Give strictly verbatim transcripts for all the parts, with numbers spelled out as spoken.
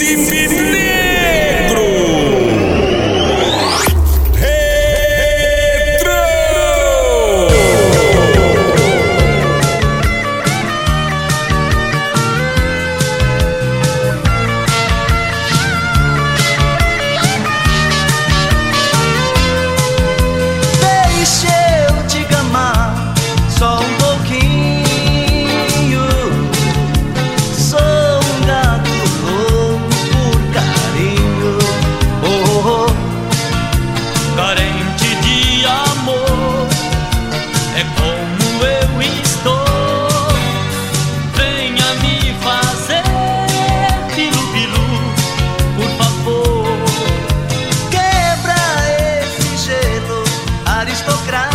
Príncipe Negro. Retro. Deixa eu te gamar só um pouquinho. Sou um gato louco por carinho, oh, oh. Carente de amor, é como eu estou. Venha me fazer bilu-bilu, por favor. Quebra esse gelo, aristocrata.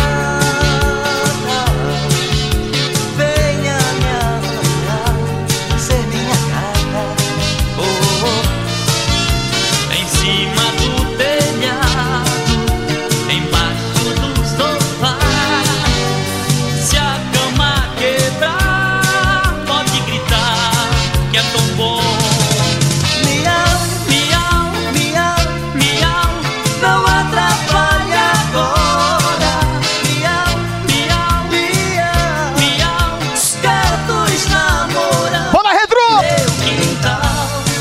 Venha me amanhar, ser minha gata, oh, oh. Em cima do telhado, embaixo do sofá. Se a cama quebrar, pode gritar que é tão bom. Miau, miau, miau, miau, não atrapalhe agora. Miau, miau, miau, miau, os gatos namoram Bora, Retro! meu quintal.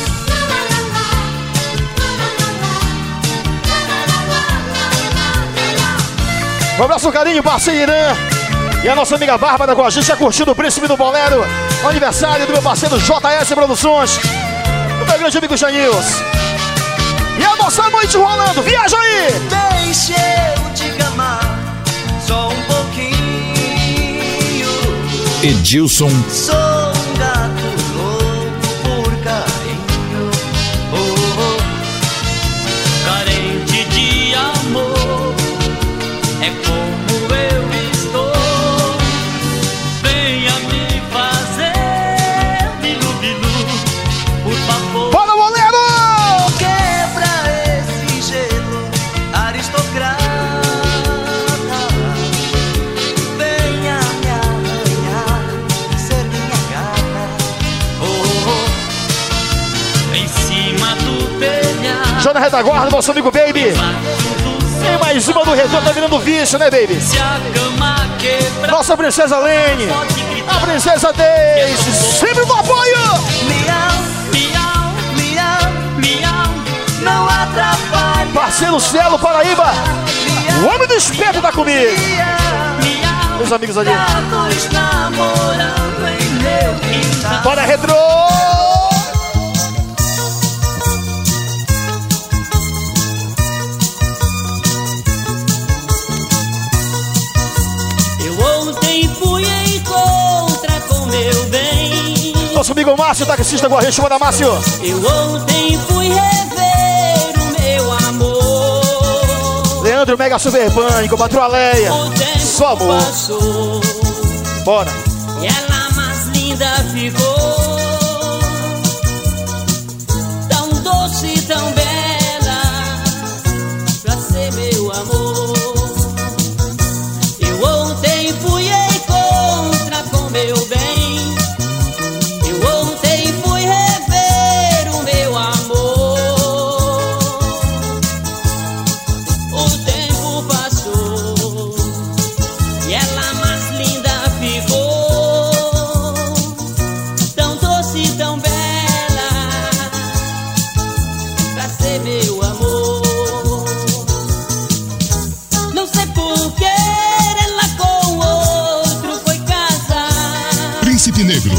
Um abraço, carinho, parceiro Irã. E a nossa amiga Bárbara com a gente, já curtindo o Príncipe do Bolero. Aniversário do meu parceiro J S Produções. Do meu grande amigo Janils. E a nossa noite rolando, viaja aí! Deixa eu te gamar só um pouquinho. Edilson Sou um gato louco por carinho, oh, oh. Carente de amor, é como eu estou. Venha me fazer bilu-bilu, por favor. Bora, Bolero! Quebra esse gelo, aristocrata. Venha me arranhar, ser minha gata, oh, oh. Em cima do telhado, Já na retaguarda, nosso amigo Baby. Tem mais uma do Retro, tá virando vício, né, Baby? se a cama quebrar, Nossa princesa Lene. pode gritar. A princesa Daisy. Sempre no apoio! Miau, miau, miau, miau, não atrapalhe. Parceiro Cielo Paraíba. O homem do espeto tá comigo. Miau, miau, Meus amigos ali. gatos namorando em meu quintal. Bora, Retro! Eu ontem fui em contra com meu bem. Nosso amigo Márcio, taxista com a gente, manda Márcio. Eu ontem fui rever o meu amor. Leandro Mega Super Pânico, Patroa Leia. O tempo Só amor. passou Bora. e ela mais linda ficou. Tão doce, tão bela, pra ser meu amor. Eu ontem fui em contra com meu bem. Eu ontem fui rever o meu amor. O tempo passou e ela mais linda ficou. Tão doce, tão bela, pra ser meu amor. Não sei por que ela com outro foi casar. Príncipe Negro.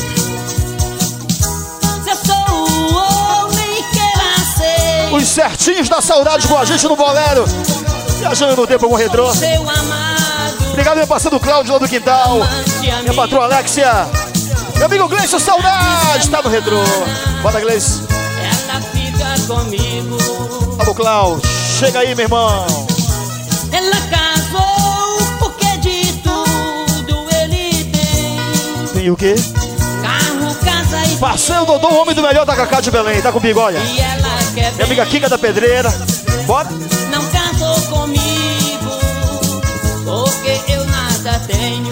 Se eu sou o homem que ela sei, Os certinhos da saudade com a gente no Bolero. Viajando no tempo com o Retro. seu amado, Obrigado, meu parceiro Cláudio lá do Quintal. amante, Minha amigo. patroa Alexia. Meu amigo Gleice, saudade. Tá no Retro. Bora, Gleice. Ela fica comigo. Alô, Cláudio. Chega aí, meu irmão. Ela casou porque de tudo ele tem. Tem o quê? Carro, casa e Parceiro Dodô, o homem do melhor da Cacá de Belém. Tá comigo, olha. E ela quer Minha amiga Kika da Pedreira. Bora. Não casou comigo porque eu nada tenho.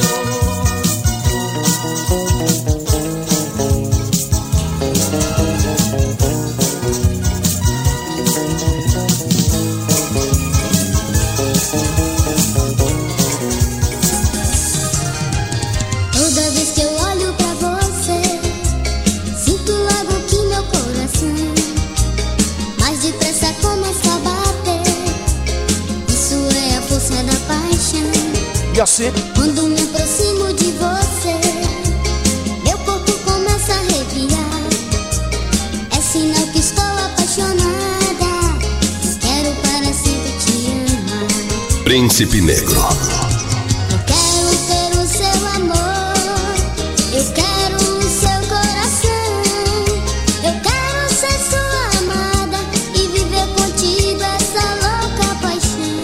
E assim, quando me aproximo de você, meu corpo começa a arrepiar. É sinal que estou apaixonada. Quero para sempre te amar. Príncipe Negro. Eu quero ter o seu amor. Eu quero o seu coração. Eu quero ser sua amada e viver contigo essa louca paixão.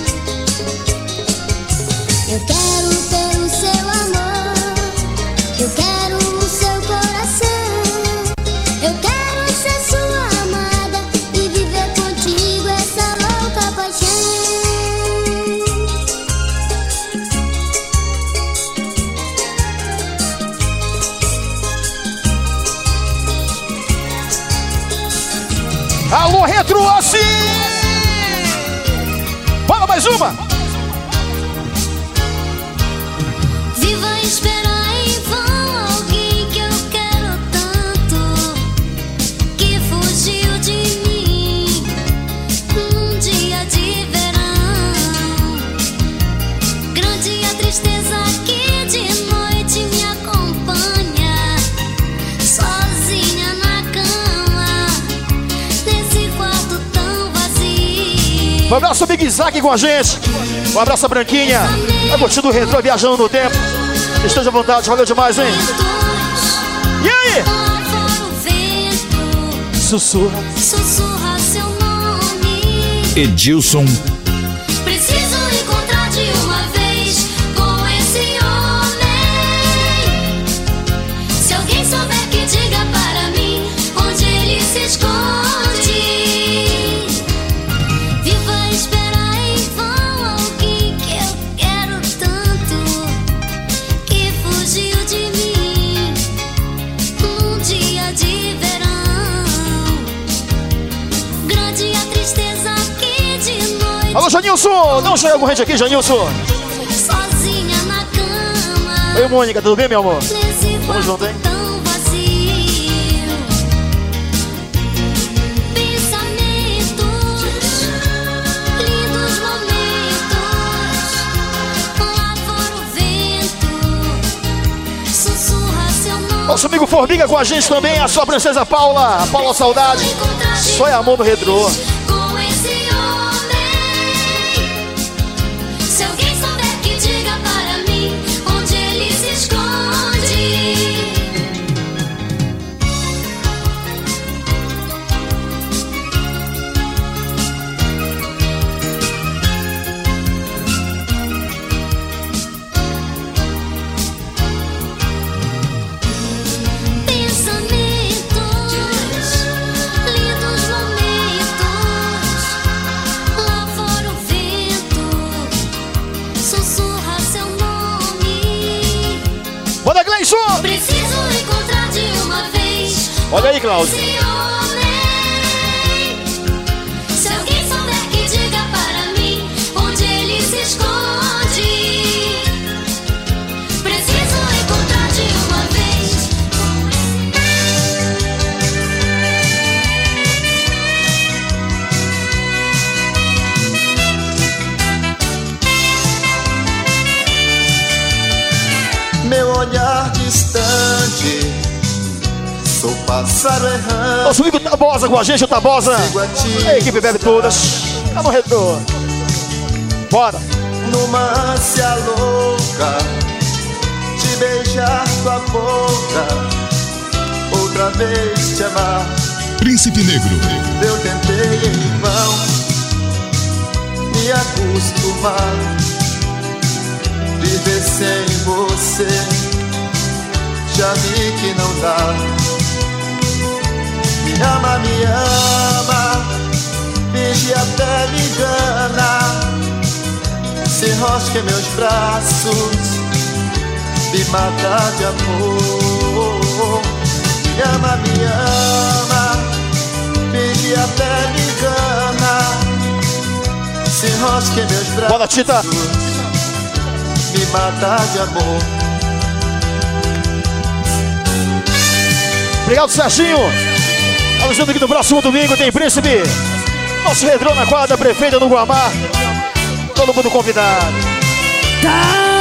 Eu quero ter o seu amor. Eu quero o seu coração. Eu quero ser sua amada e viver contigo essa louca paixão. alô, Retro, assim! Bora mais uma! Viva a esperar em vão alguém que eu quero tanto, que fugiu de mim num dia de verão. Grande a tristeza que de noite me acompanha, sozinha na cama, nesse quarto tão vazio. Um abraço, Big Isaac com a gente. Um abraço, Branquinha. Tá curtindo o Retrô, viajando no tempo. Esteja à vontade, valeu demais, hein? E aí? Sussurra. Sussurra seu nome. Edilson. Preciso encontrar de uma vez com esse homem. Se alguém souber que diga para mim onde ele se esconde. Viva a esperar em vão alguém que eu quero tanto, que fugiu de mim num dia de verão. Grande a tristeza que de noite. Alô, Janilson! Não chega corrente aqui, Janilson. Sozinha na cama. Oi, Mônica, tudo bem, meu amor? Nesse Tamo junto, quarto hein? tão vazio. Pensamentos, lindos momentos. Lá fora o vento sussurra seu nome. Nosso amigo Formiga com a gente também, a sua princesa Paula. A Paula Saudade. Só é amor no Retrô. Com esse homem. Se alguém souber que diga para mim onde ele se esconde. Pensamentos, lindos momentos. Lá fora o vento sussurra seu nome. Bora, Gleison! Preciso encontrar de uma vez. Olha aí, Cláudio. Esse homem. Se alguém souber que diga para mim onde ele se esconde. Preciso encontrar de uma vez. Meu olhar distante, sou pássaro errante. Nosso amigo Tabosa com a gente, o Tabosa. Sigo a ti, A equipe bebe todas. Tá no Retrô. Bora. numa ânsia louca de beijar tua boca, outra vez te amar. Príncipe Negro. Eu tentei em vão me acostumar, viver sem você, já vi que não dá. Me ama, me ama, finge até me engana, se enrosca em meus braços, me mata de amor. Me ama, me ama, finge até me engana, se enrosca em meus braços. Bora, Tita. Me mata de amor. Obrigado, Serginho. Avisando que no próximo domingo tem Príncipe. Nosso Retrô na quadra, prefeita do Guamá. Todo mundo convidado. Tá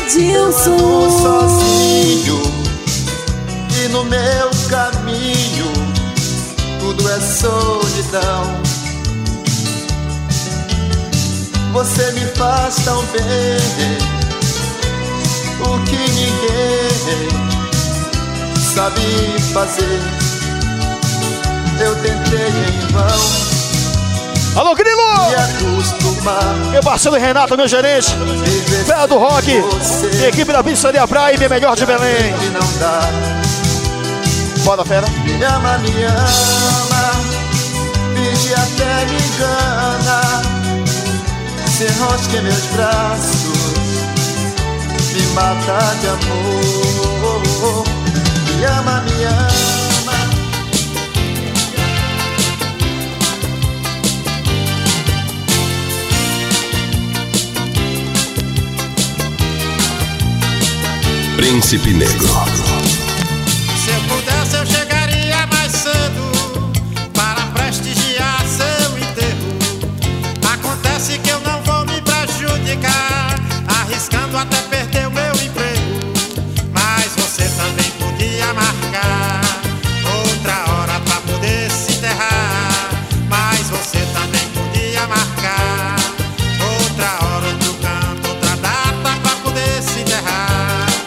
Edilson. Eu ando sozinho e no meu caminho tudo é solidão. Você me faz tão bem, o que ninguém sabe fazer. Eu tentei em vão Alô, Grilo! me acostumar. Meu parceiro Renato, meu gerente. Fé do Rock. Equipe da Pizzaria Praia, minha melhor de Belém. Que não dá. Bora, fera. Me ama, me ama, finge até me engana. Se enrosca em meus braços, me mata de amor. Me ama, me ama. Príncipe Negro. Se eu pudesse eu chegaria mais cedo para prestigiar seu enterro. Acontece que eu não vou me prejudicar, arriscando até perder o meu emprego. Mas você também podia marcar outra hora pra poder se enterrar. Mas você também podia marcar outra hora, outro canto, outra data pra poder se enterrar.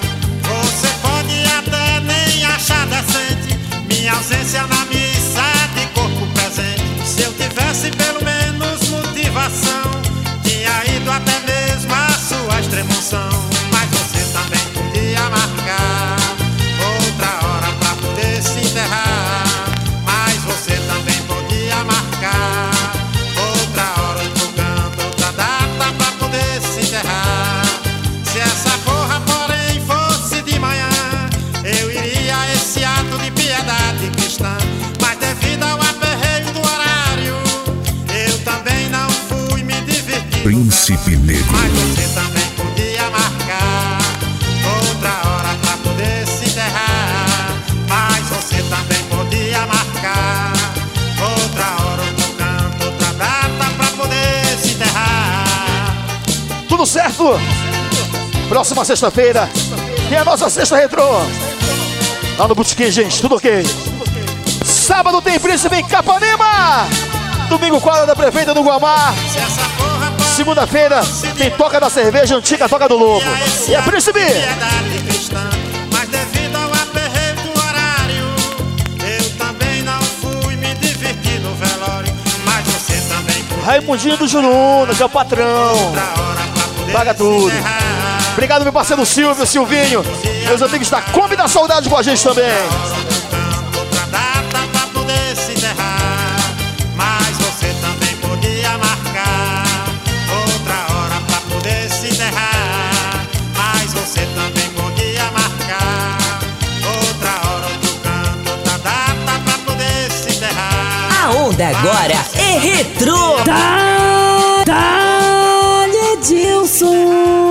Você pode até nem achar decente minha ausência na missa de corpo presente. Se eu tivesse pelo menos motivação, tinha ido até mesmo a sua extrema-unção. Mas você também podia marcar outra hora pra poder se enterrar. Mas você também podia marcar outra hora, outro canto, outra data pra poder se enterrar. Se essa porra, porém, fosse de manhã, eu iria a esse ato de piedade cristã. Mas devido ao aperreio do horário, eu também não fui me divertir. Príncipe Negro. Mas você também podia marcar outra hora pra poder se enterrar. Mas você também podia marcar outra hora, outro canto, outra data pra poder se enterrar. Tudo certo? Próxima sexta-feira tem a nossa sexta retrô. Lá no Botequim, gente, tudo ok. Sábado tem Príncipe em Capanema. Domingo, quadra da Prefeita do Guamá. Se essa porra pode Segunda-feira tem Toca da Cerveja, Antiga Toca do Lobo. E é Príncipe. piedade cristã, mas devido ao aperreio do horário, eu também não fui me divertir no velório. Mas você também podia Raimundinho do Juruna, que é o patrão. outra hora pra poder Paga se tudo. enterrar. Obrigado, meu parceiro Silvio, Silvinho. Meus amigos da Kombi da Saudade com a gente também. Outra data pra poder se enterrar. Mas você também podia marcar outra hora pra poder se enterrar. Mas você também podia marcar outra hora, outro canto, outra data pra poder se enterrar. A onda agora é retrô. Tá, tá, Edilson.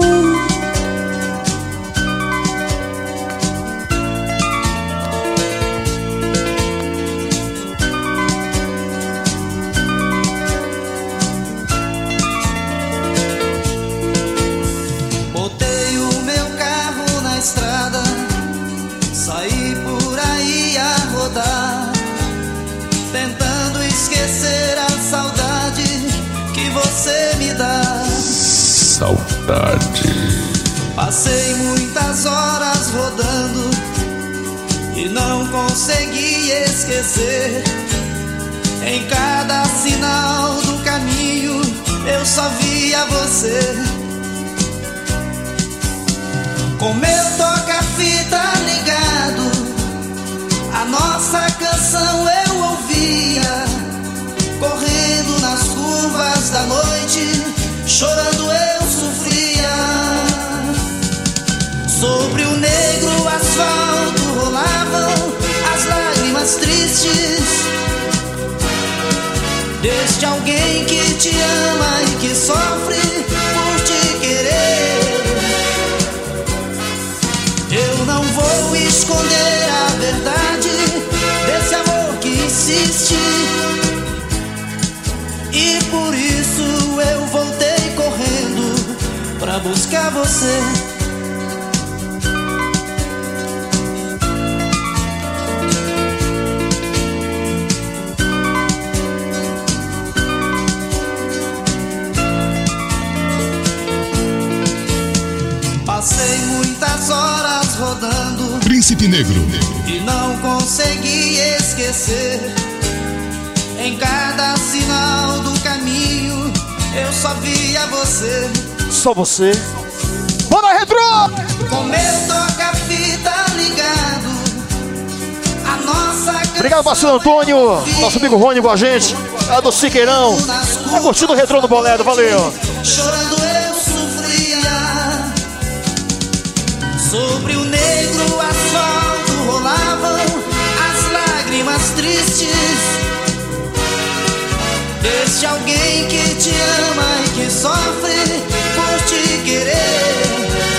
Botei o meu carro na estrada, saí por aí a rodar, tentando esquecer a saudade que você me dá. Saudade. Passei muitas horas rodando e não consegui esquecer. Em cada sinal do caminho eu só via você. Com meu toca-fita ligado, a nossa canção eu ouvia. Correndo nas curvas da noite, chorando eu sofria. Sobre o negro asfalto rolavam as lágrimas tristes deste alguém que te ama e que sofre por te querer. Eu não vou esconder a verdade desse amor que insiste, e por isso eu voltei correndo pra pra buscar você. Passei muitas horas rodando Príncipe Negro e não consegui esquecer. Em cada sinal do caminho eu só via você. Só você. Bora, Retrô! Com meu toca-fita ligado, a nossa. Obrigado, parceiro Antônio. Nosso amigo Rony com a gente. É do Siqueirão. Tá curtindo o Retrô no Bolero, valeu. Chorando eu sofria. Sobre o negro asfalto rolavam as lágrimas tristes desse alguém que te ama e que sofre por te querer.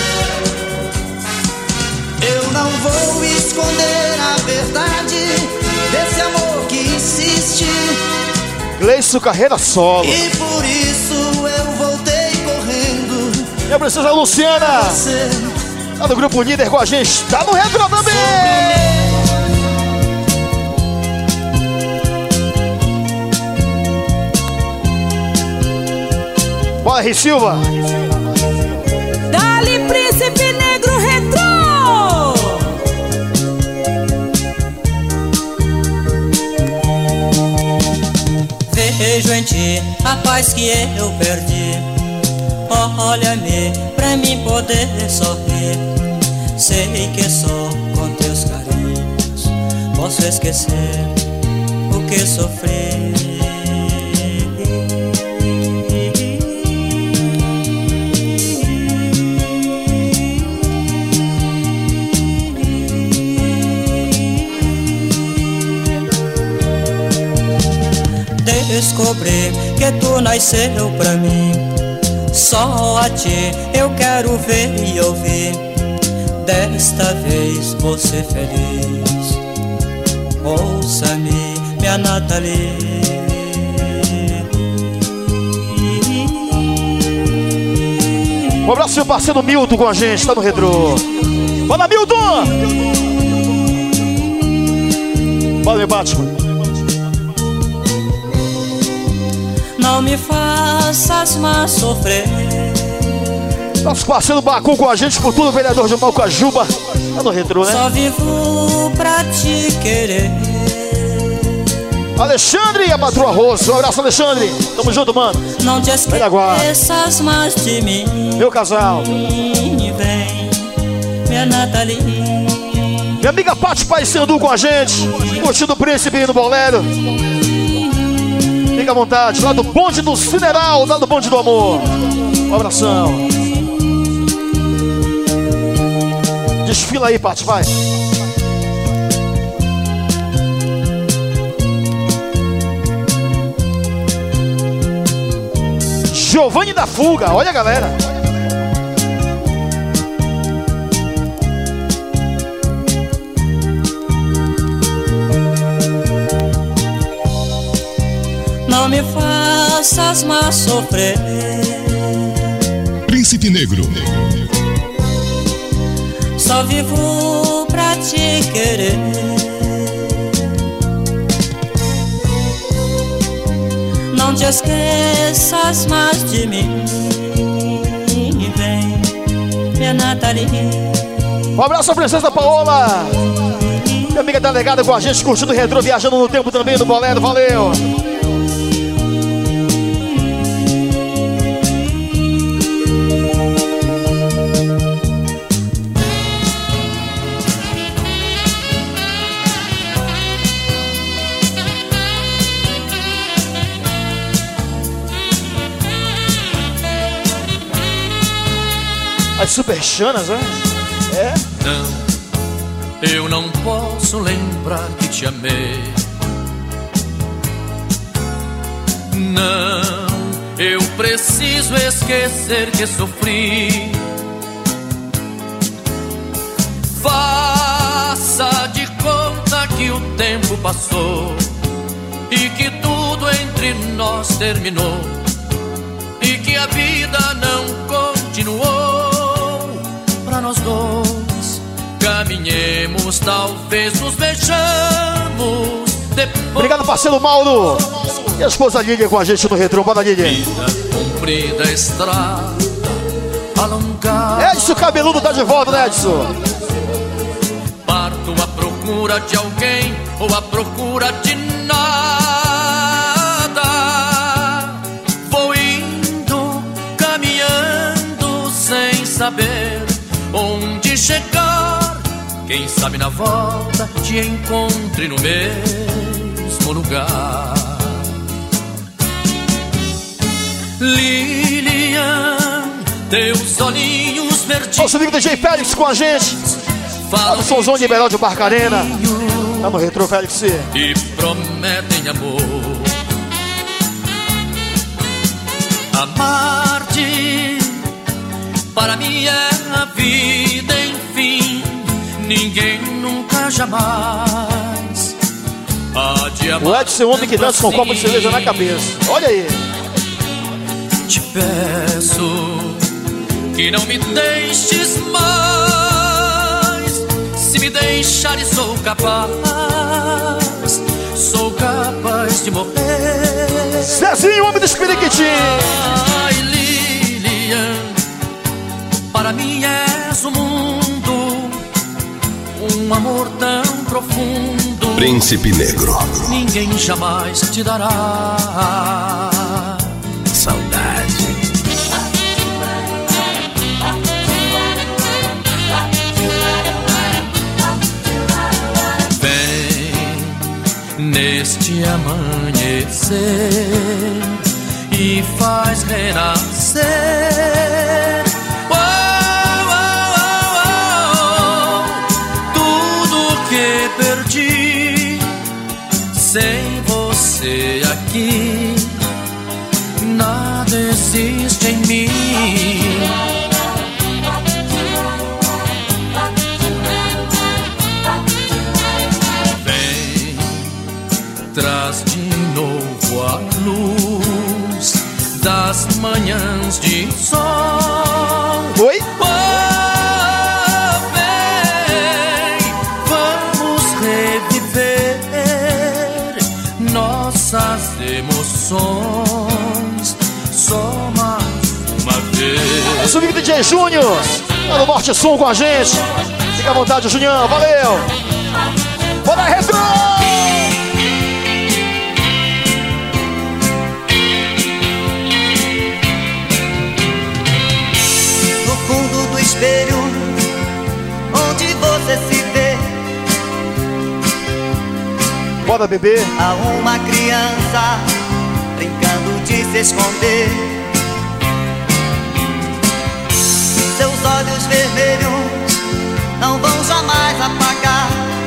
Eu não vou esconder a verdade desse amor que insiste. Gleison carreira solo. E por isso eu voltei correndo. E a princesa Luciana, Você tá no grupo líder com a gente. Tá no Retrô também. Bora, Ri Silva. Dali, Príncipe Negro Retrô. Vejo em ti a paz que eu perdi. Olha-me pra mim poder sorrir. Sei que só com teus carinhos posso esquecer o que sofri. Descobri que tu nasceu pra mim. Só a ti eu quero ver e ouvir. Desta vez vou ser feliz. Ouça-me, minha Nathalie. Um abraço, meu parceiro Milton com a gente, tá no Retrô. Bora, Milton! Bora, meu Batman. Não me faças mais sofrer. Nosso parceiro Bacu com a gente, futuro vereador de Malcajuba. Tá no Retrô, né? Só vivo pra te querer. Alexandre e a patroa Rosso. Um abraço, Alexandre. Tamo junto, mano. Não te esqueças mais de mim. Meu casal. Vem, minha Nathalie. Minha amiga Paty Paysandu com a gente. Curtindo o Príncipe no Bolero. Fica à vontade, lá do bonde do Cineral, lá do bonde do amor. Um abração. Desfila aí, Paty, vai. Giovanni da Fuga, olha a galera. Não me faças mais sofrer. Príncipe Negro Só vivo pra te querer. Não te esqueças mais de mim. Vem, minha Nathalie. Um abraço à princesa Paola. Minha amiga delegada com a gente, curtindo o Retrô, viajando no tempo também no Bolero, valeu. As superchanas, né? É? Não, eu não posso lembrar que te amei. Não, eu preciso esquecer que sofri. Faça de conta que o tempo passou e que tudo entre nós terminou e que a vida não continua. continuou pra nós dois. Caminhemos, talvez nos beijamos depois. Obrigado, parceiro Mauro. E a esposa Lídia com a gente no Retrô. Bora, Lídia. Vida comprida, estrada alongada. Edson Cabeludo tá de volta, né, Edson? Parto à procura de alguém ou à procura de nada. Vou indo, caminhando sem saber onde chegar. Quem sabe na volta te encontre no mesmo lugar. Lilian, teus olhinhos verdes. Nosso amigo D J Félix com a gente. Lá no Somzão de Liberal de Barcarena. Tá no Retrô, Félix. E prometem amor. Amar-te para mim é a vida, enfim. Ninguém nunca jamais há de amar. O Edson é um homem que dança com um copo de cerveja na cabeça. Olha aí. Te peço que não me deixes mais. Se me deixares sou capaz, sou capaz de morrer. Zezinho, homem do Espiriquitim. Ai, Lilian, para mim és o mundo, um amor tão profundo. Príncipe Negro. Ninguém jamais te dará. Saudade. Neste amanhecer e faz renascer oh, oh, oh, oh, tudo que perdi sem você aqui. Nada existe em mim. Traz de novo a luz das manhãs de sol. Oi? Oh, vem, vamos reviver nossas emoções só mais uma vez. Nosso amigo D J Júnior, lá no Norte Som com a gente. Fica à vontade, Junião, valeu. Bora, Retrô! Espelho onde você se vê. Bora, bebê. Há uma criança brincando de se esconder. Seus olhos vermelhos não vão jamais apagar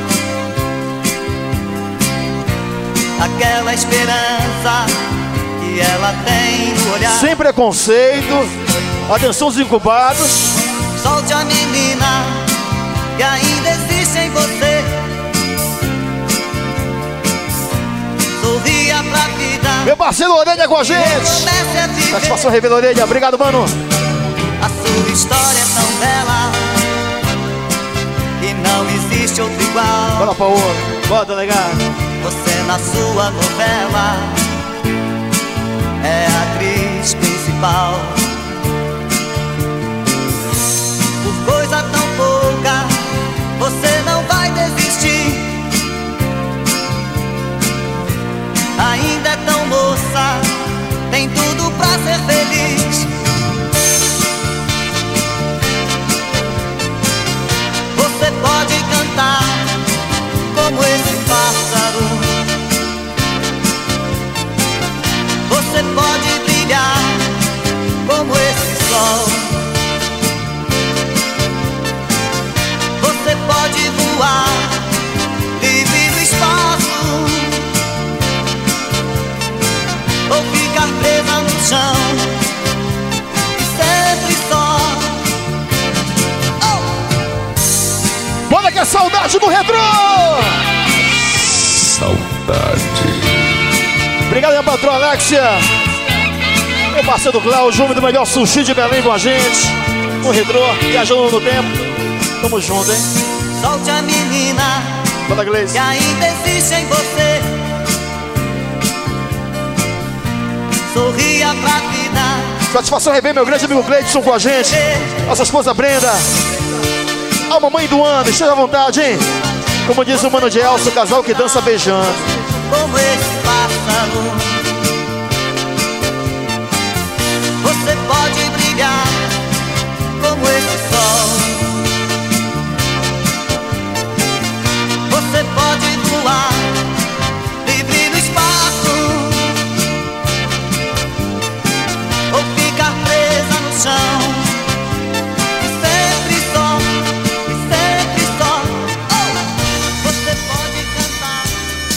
aquela esperança que ela tem no olhar. Sem preconceito. Atenção, os incubados. Solte a menina que ainda existe em você. Sorria pra vida. Meu parceiro Orelha com a gente. Satisfação, Revela Orelha. Obrigado, mano. A sua história é tão bela que não existe outro igual. Bora, Paulo. Bora, delegado. Você na sua novela é a atriz principal. Coisa tão pouca, você não vai desistir. Ainda é tão moça, tem tudo pra ser feliz. Você pode cantar como esse pássaro. Você pode brilhar como esse sol. Você pode voar livre no espaço ou ficar presa no chão e sempre só. Oh! Bora que é saudade do Retrô! Saudade. Obrigado, minha patroa Alexia. Meu parceiro Cláudio, homem do melhor sushi de Belém com a gente. no retrô, viajando no tempo. Tamo junto, hein? Solte a menina Fala, Gleice. que ainda existe em você. Sorria pra vida. Satisfação rever meu grande amigo Cleiton com a gente. Nossa esposa Brenda. A mamãe do ano, esteja à vontade, hein? Como diz o mano de Elcio, o casal que dança beijando. Como esse pássaro, você pode brilhar como esse sol. Você pode voar livre no espaço, ou ficar presa no chão. E sempre só, e sempre só. Oh! Você pode cantar.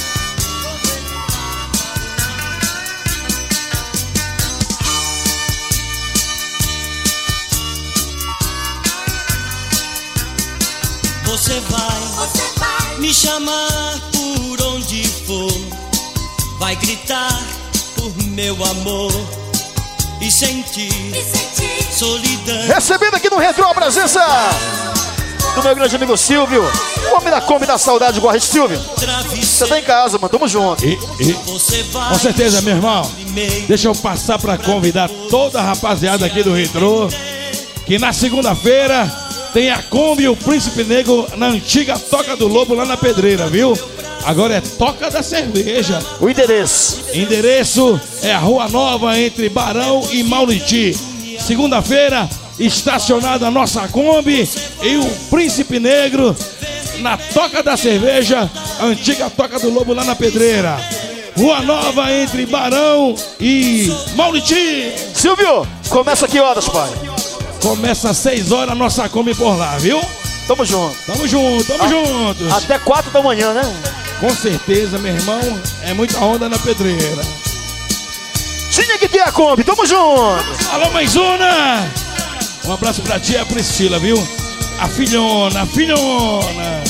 Você vai, Você vai me chamar por onde for, vai gritar por meu amor e sentir me sentir. solidão. Recebendo aqui no Retrô a presença do meu grande amigo Silvio. O homem da Kombi da saudade, Guarda Silvio. Você tá em casa, mano, tamo junto. E, e, Você vai com certeza, meu irmão. primeiro. Deixa eu passar pra convidar toda a rapaziada aqui do Retrô que na segunda-feira tem a Kombi e o Príncipe Negro na antiga Toca do Lobo lá na Pedreira, viu? Agora é Toca da Cerveja. O endereço. Endereço é a Rua Nova entre Barão e Mauriti. Segunda-feira, estacionada a nossa Kombi e o Príncipe Negro na Toca da Cerveja, a antiga Toca do Lobo lá na Pedreira. Rua Nova entre Barão e Mauriti. Silvio, começa que horas, pai? Começa às seis horas a nossa Kombi por lá, viu? Tamo junto. Tamo junto, tamo A- juntos. Até quatro da manhã, né? Com certeza, meu irmão, é muita onda na pedreira. Tinha que ter a Kombi, tamo junto. Alô, mãezona! Um abraço pra tia Priscila, viu? A filhona, a filhona!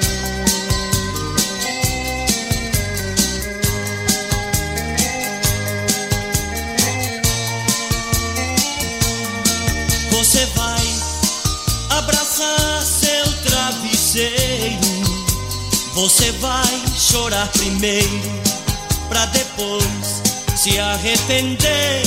Você vai abraçar seu travesseiro. Você vai chorar primeiro, pra depois se arrepender.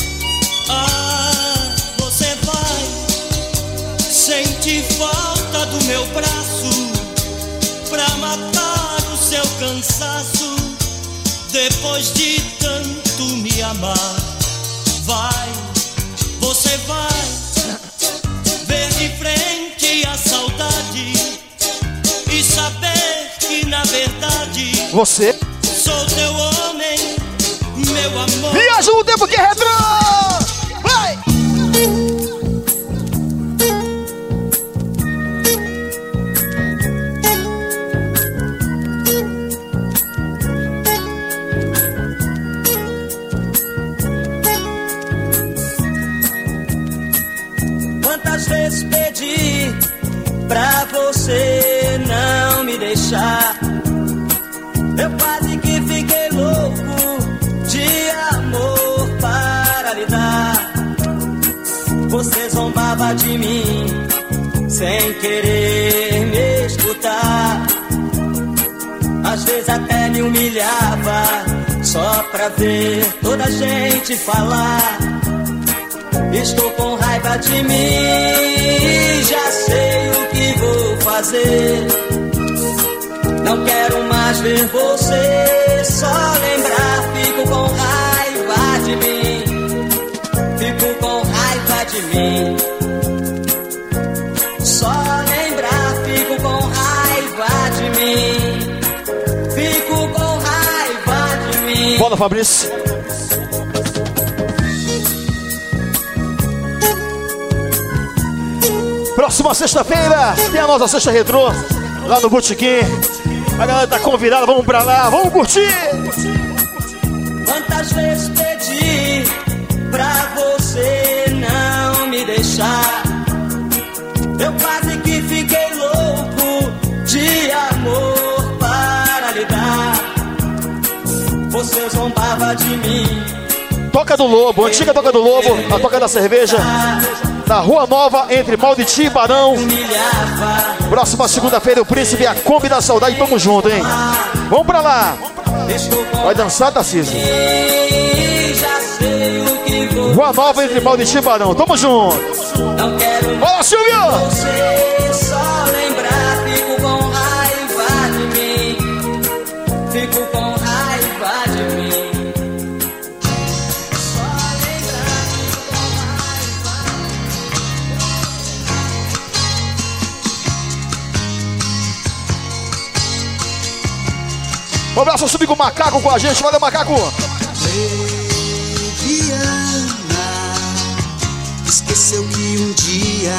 Ah, você vai sentir falta do meu braço, pra matar o seu cansaço. Depois de tanto me amar, vai, você vai ver de frente a saudade e saber que na verdade Você sou teu homem, meu amor. viaja no tempo que é Retrô. Vai! Quantas vezes pedi pra você não me deixar? Eu quase que fiquei louco de amor para lhe dar. Você zombava de mim sem querer me escutar. Às vezes até me humilhava só pra ver toda a gente falar. Estou com raiva de mim, já sei o que vou fazer. Não quero mais ver você, só lembrar, fico com raiva de mim. Fico com raiva de mim. Só lembrar, fico com raiva de mim. Fico com raiva de mim. Bola, Fabrício. Próxima sexta-feira tem a nossa sexta retrô lá no Botequim. A galera tá convidada, vamos pra lá, vamos curtir. Quantas vezes pedi pra você não me deixar? Eu quase que fiquei louco de amor para lhe dar. Você zombava de mim. Toca do Lobo, antiga Toca do Lobo, a Toca da Cerveja. na Rua Nova, entre Mauriti e Barão. Próxima segunda-feira, o Príncipe e a Kombi da Saudade. Tamo junto, hein? Vamos pra lá. Vai dançar, Tarcísio? Rua Nova, entre Mauriti e Barão. Tamo junto. Bora, Silvio! Só lembrar, fico com raiva de mim. Fico com raiva de mim. Um abraço ao subir com o Macaco com a gente. Valeu, Macaco. Leviana, esqueceu que um dia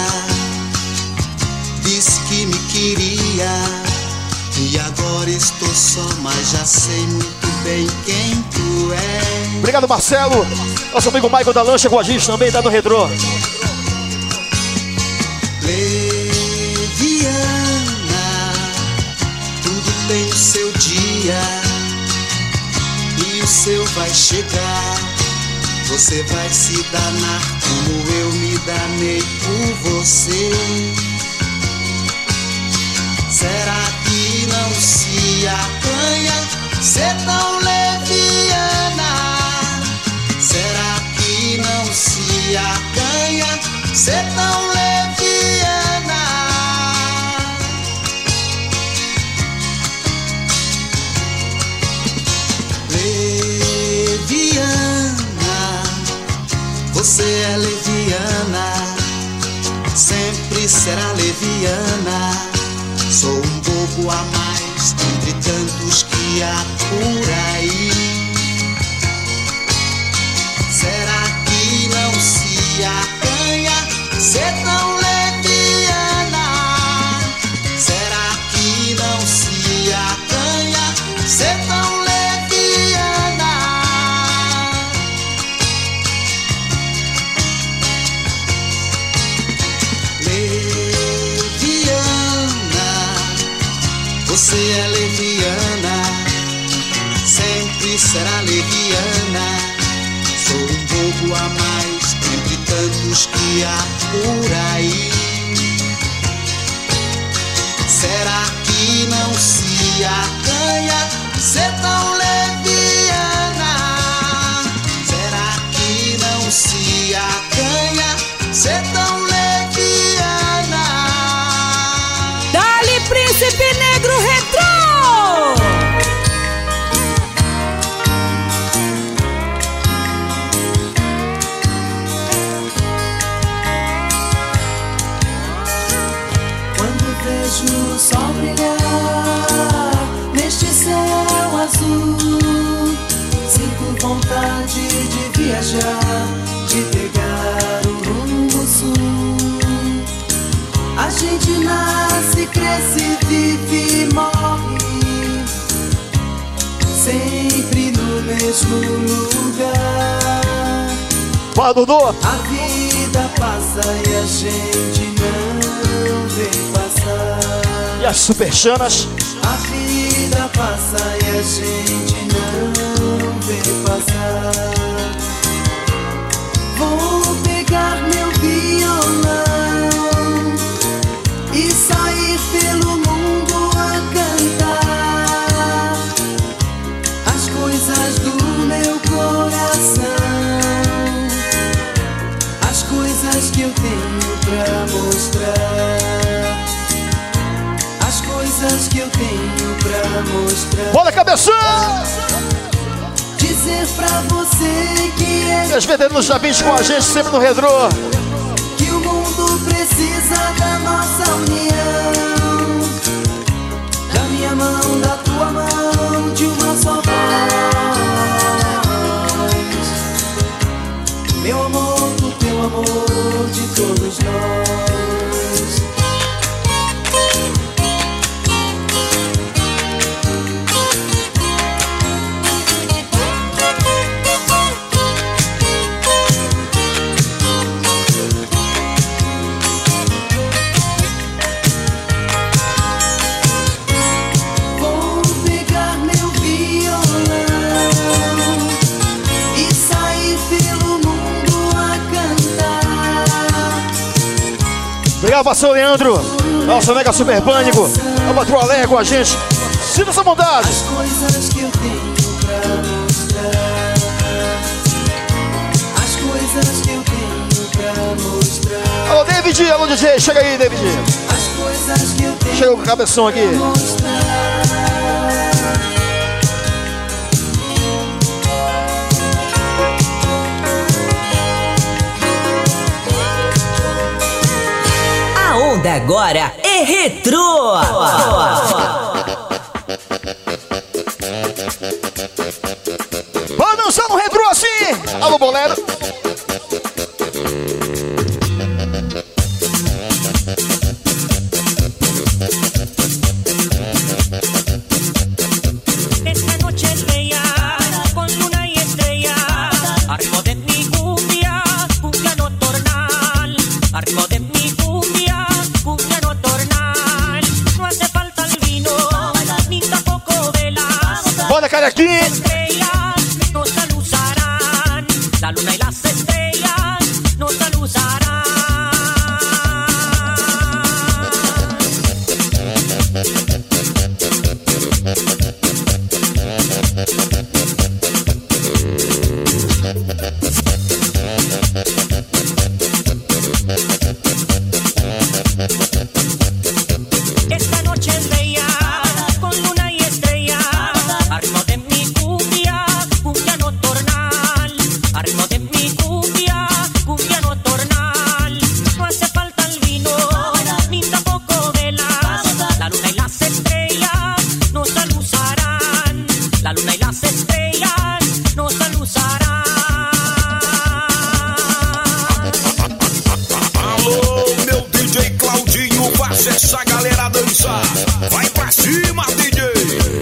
disse que me queria. E agora estou só, mas já sei muito bem quem tu és. Obrigado, Marcelo. Nosso amigo Michael da Lancha com a gente também, tá no Retrô. Leviana, tudo tem o seu dia e o seu vai chegar. Você vai se danar como eu me danei por você. Será que não se acanha ser tão leviana? Será que não se acanha ser tão leviana? Você é leviana, sempre será leviana. Sou um bobo a mais entre tantos que há por aí. Será que não se acanha ser tão leviana? Será que não se acanha ser tão leviana? Você é leviana, sempre será leviana. Sou um bobo a mais entre tantos que há por aí. Será que não se acanha ser tão leviana? Será que não se acanha ser tão leviana? Dali, Príncipe Negro Retrô! Quando vejo o sol brilhar neste céu azul, sinto vontade de viajar, de pegar o rumo sul. A gente nasce, cresce, vive e morre, sempre no mesmo lugar. Fala, Dudu. A vida passa e a gente não vê passar. E as superchanas? A vida passa e a gente não vê passar. Vou pegar meu violão e sair pelo mundo a cantar as coisas do meu coração, as coisas que eu tenho pra mostrar, as coisas que eu tenho pra mostrar. Bora, cabeção! Dizer pra você que é Os veteranos da vinte com a gente, sempre no Retrô. que o mundo precisa da nossa união, da minha mão, da tua mão, de uma só voz. Meu amor, do teu amor, de todos nós. Vou pegar Obrigado, parceiro Leandro. Nossa, mega super pânico. A patroa Leia com a gente. Sinta essa vontade. As coisas que eu tenho pra mostrar. As coisas que eu tenho pra mostrar. Alô, David. Alô, D J. Chega aí, David. As coisas que eu tenho. Chega com o cabeção aqui. Pra mostrar. A onda agora é retrô. Vai dançar no retrô assim. Alô, bolero. Esta noche es bella, con luna y estrella, al ritmo de mi cumbia, cumbia nocturnal, al ritmo de mi cumbia, cumbia nocturnal. No hace falta el vino, ni tampoco velas. Bora, carequinha. Estrellas nos aluzarán, la luna y las estrellas nos aluzarán. Esta noche es bella, con luna y estrella, al ritmo de mi cumbia, cumbia nocturnal, al ritmo de mi cumbia, cumbia nocturnal. No hace falta el vino, ni tampoco velas, la luna y las estrellas nos aluzarán, la luna y las estrellas nos aluzarán. Alô, meu D J Claudinho, faça essa galera dançar. Vai pra cima, D J.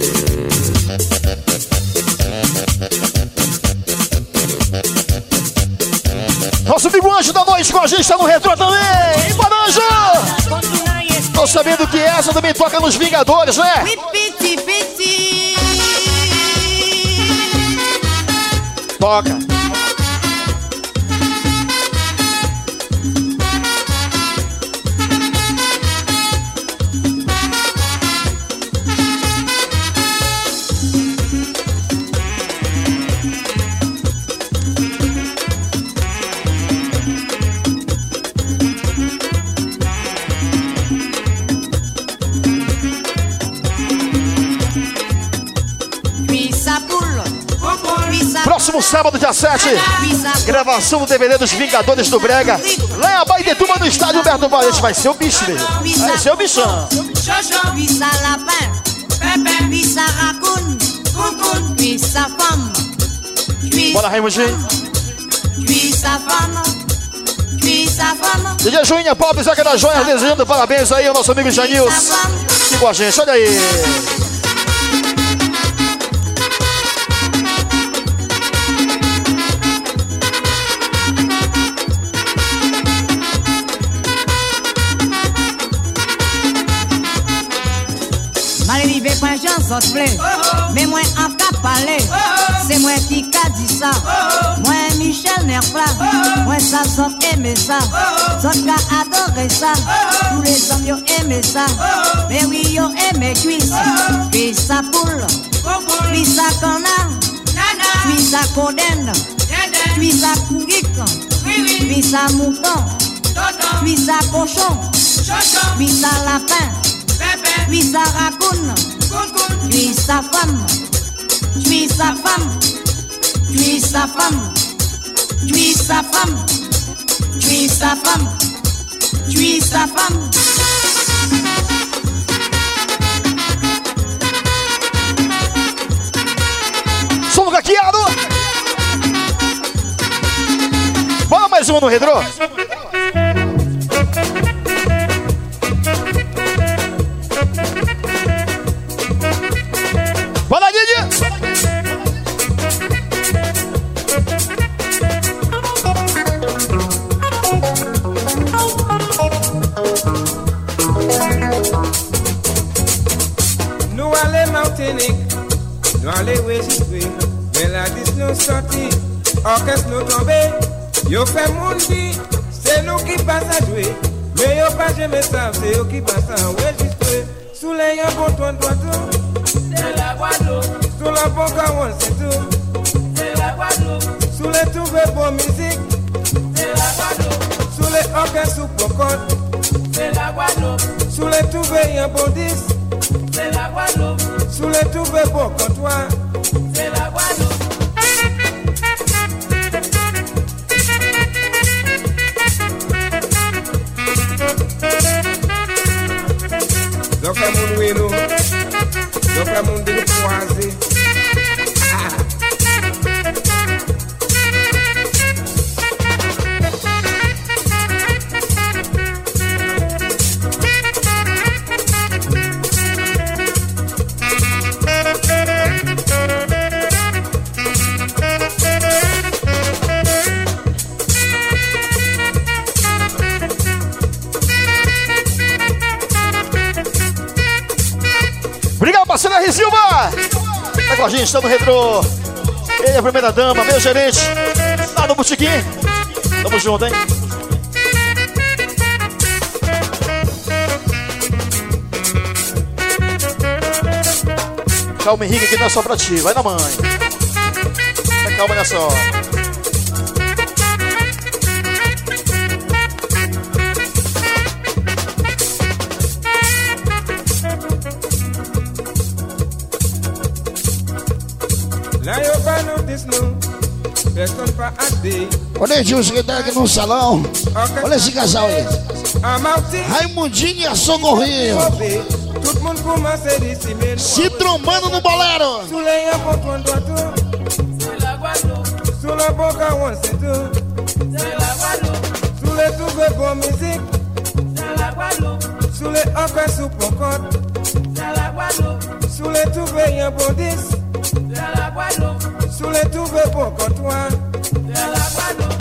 Nosso amigo Anjo da Noite com a gente, tá no retrô também. E para Anjo! Tô sabendo que essa também toca nos Vingadores, né? Piti, piti. Toca. Pisa pulo. Pisa. Próximo sábado, dia sete, gravação do D V D dos Vingadores do Brega. Lá em Abaetetuba, no estádio Humberto Valente. Vai ser o bicho mesmo. Vai ser o bichão. Pisa lapin. Pepe. Pisa raccoon. Cucun. Pisa femme. Bora, Raimundinho. Pisa femme. Pisa femme. D J Juinha Pop, Zeca das Joias, desejando parabéns aí ao nosso amigo Janilson. Fica com a gente, olha aí. Malrivé pas j'en sort play. Mais moi en cas parler. C'est moi qui qu'a dit ça. Moi Michel Nerpla. Moi ça sort aimer ça. Sort qu'a adoré ça. Tous les hommes yo aimé ça. Mais oui yo aimé cuisse. Cuisse à poule. Cuisse à canard. Cuisse à coden. Cuisse à couic. Cuisse à mouton. Cuisse à cochon. Cuisse à lapin. Cuisse à raccoon. Cuisse à femme. Cuisse à femme. Cuisse à femme. Cuisse à femme. Cuisse à femme. Cuisse à femme. Som hackeado. Bora mais uma no retrô. Bora, Didi. Nous allons Martinique, nous allons West-Ouest, mais la dis nous sorti, orchestre nous tombé, yo fait mon vie, c'est nous qui passe à jouer. Meio pra gemer, sabe, sei o que passa, registré. Sous les yeux, bon, toi, toi, tout. C'est la Guadeloupe. Sous la boca, on sait tout. C'est la Guadeloupe. Sous les touvés, bon musique. C'est la Guadeloupe. Sous les organes, sous cocotte. C'est la Guadeloupe. Sous les touvés, y'a bon disque. C'est la Guadeloupe. Sous les touvés, bon comptoir. C'est la Guadeloupe. Donc à mon wino, donc à mon dépoisé. Parceiro R. Silva, tá com a gente, tá no Retrô. Ele é a primeira dama, meu gerente, lá no Botequim. Tamo junto, hein? Calma, Henrique, que não é só pra ti, vai na mãe. Calma nessa hora. Olha Edilson que tá aqui no salão. Olha esse casal aí. Raimundinho e a Socorrinho. Se trombando no bolero. Sous les touvés pour comptoir. C'est la Guadeloupe.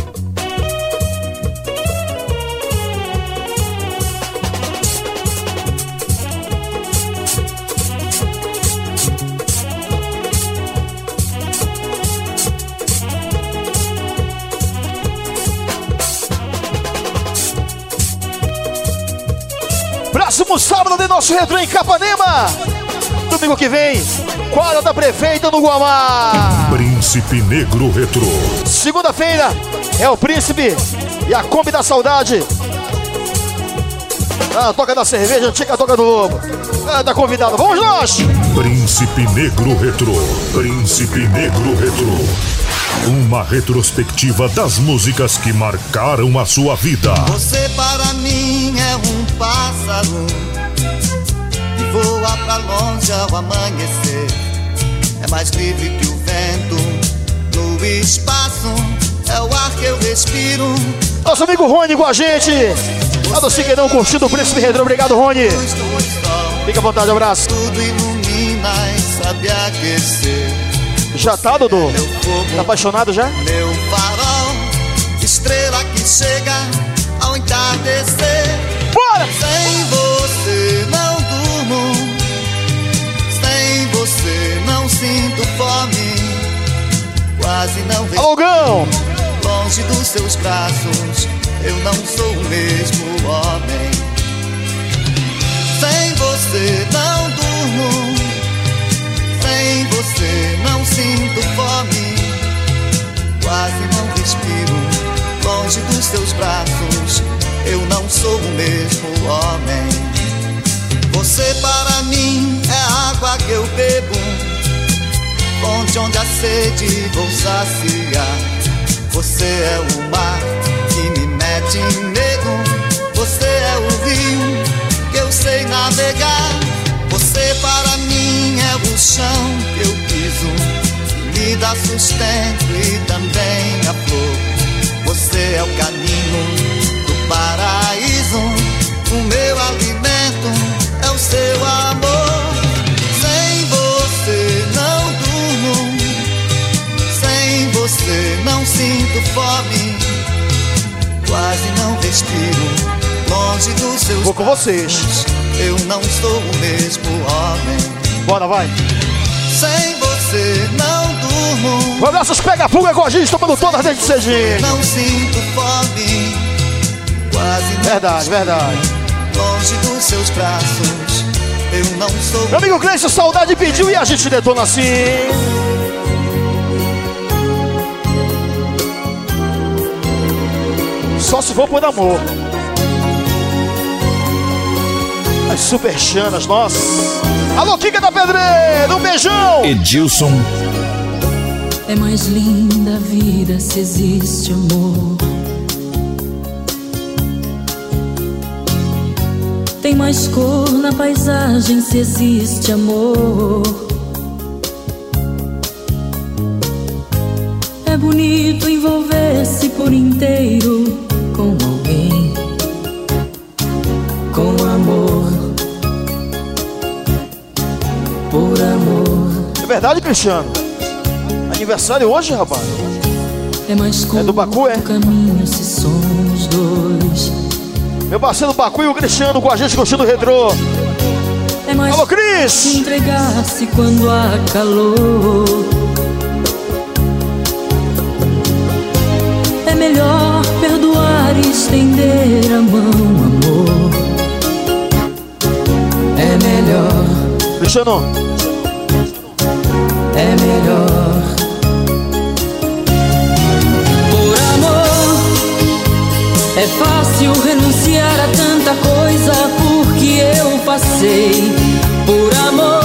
Próximo sábado de nosso Retrô em Capanema. Domingo que vem, quadra da prefeita no Guamá. Príncipe Negro Retrô. Segunda-feira é o Príncipe e a Kombi da Saudade. A toca da cerveja, antiga toca do lobo. Ah, tá convidado, vamos nós! Príncipe Negro Retrô. Príncipe Negro Retrô. Uma retrospectiva das músicas que marcaram a sua vida. Você para mim é um pássaro que voa pra longe ao amanhecer. É mais livre que o vento no espaço. É o ar que eu respiro. Nosso amigo Rony com a gente. Lá do Siqueirão curtindo o Príncipe Retrô. Obrigado, Rony. Fica à vontade, abraço. Tudo ilumina e sabe aquecer. Já tá, Dudu? Tá apaixonado já? Meu farol, estrela que chega ao entardecer. Bora! Sem você não durmo. Sem você não sinto fome. Quase não vejo. Alogão! Longe dos seus braços, eu não sou o mesmo homem. Sem você não durmo. Sem você não sinto fome. Quase não respiro. Longe dos seus braços, eu não sou o mesmo homem. Você para mim é a água que eu bebo, fonte onde a sede vou saciar. Você é o mar que me mete em medo. Você é o rio que eu sei navegar. Você para mim é o chão que eu piso, me dá sustento e também a flor. Você é o caminho do paraíso. O meu alimento é o seu amor. Sem você não durmo. Sem você não sinto fome. Quase não respiro. Longe dos seus Vou com vocês. Eu não sou o mesmo homem. Bora, vai. Sem você não durmo. Um abraço, pega a fuga com a gente, tomando todas dentro de Sergipe. Não sinto fome. quase não Verdade, verdade. longe dos seus braços. Eu não sou. Meu amigo Gleice, saudade pediu e a gente detona assim. Só se for por amor. As super chanas, nossa. Alô, Kika da Pedreira, um beijão. Edilson. É mais linda a vida se existe amor. Tem mais cor na paisagem se existe amor. É bonito envolver-se por inteiro com alguém, com amor, por amor. É verdade, Cristiano? Aniversário hoje, rapaz? É mais curto é do Bacu, é? o caminho se somos dois. Meu parceiro Bacu e o Cristiano com a gente curtindo o retrô. É mais Alô, Cris! se entregar-se quando há calor. É melhor perdoar e estender a mão, amor. É melhor. Cristiano. É melhor. Por amor, é fácil renunciar a tanta coisa porque eu passei. Por amor,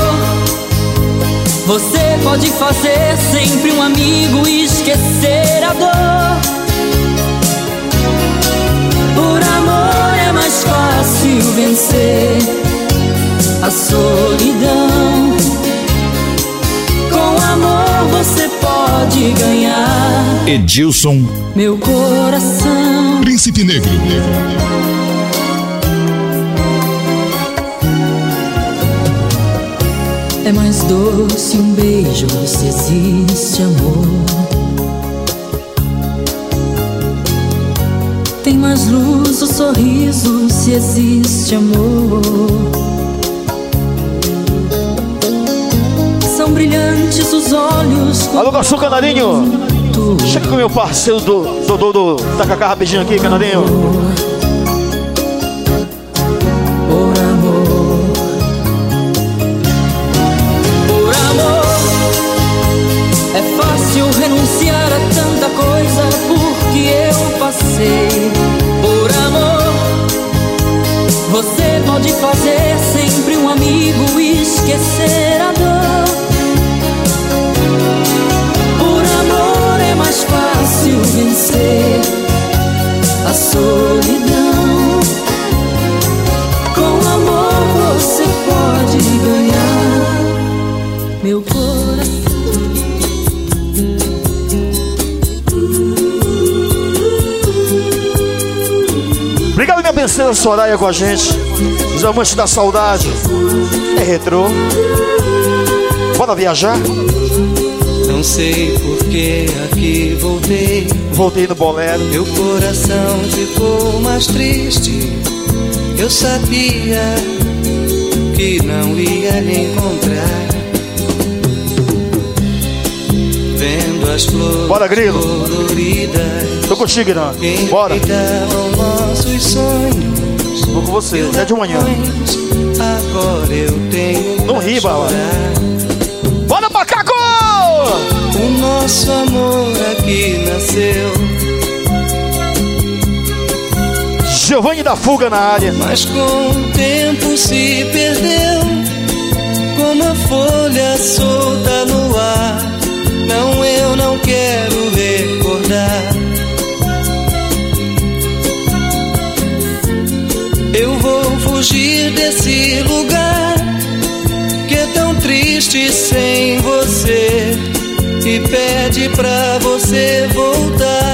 você pode fazer sempre um amigo e esquecer a dor. Por amor é mais fácil vencer a solidão. Com amor você pode ganhar Edilson. meu coração. Príncipe Negro. É mais doce um beijo se existe amor. Tem mais luz o sorriso se existe amor. São brilhantes os olhos. Alô, Garçom Canarinho. Chega com o meu parceiro do Dodô do, do Tacacá rapidinho aqui, Canarinho. Por amor, por amor, é fácil renunciar a tanta coisa porque eu passei. Por amor, você pode fazer sempre um amigo e esquecer a dor. Por amor é mais fácil vencer a solidão. Com amor você pode ganhar meu coração. Obrigado, minha princesa Soraya, com a gente. Os amantes da saudade. É retrô. Bora viajar? Não sei por que aqui voltei. Voltei no bolero. Meu coração ficou mais triste. Eu sabia que não ia lhe encontrar. Vendo as flores Bora, Grilo. coloridas. Tô contigo, Irã. Bora. Nossos sonhos. Vou com você, até de manhã. Agora eu tenho. Não ri, bala. Bora, macaco! O nosso amor aqui nasceu. Giovanni da Fuga na área. Mas com o tempo se perdeu, como a folha solta no ar. Não, eu não quero recordar. Eu vou fugir desse lugar que é tão triste sem você e pede pra você voltar.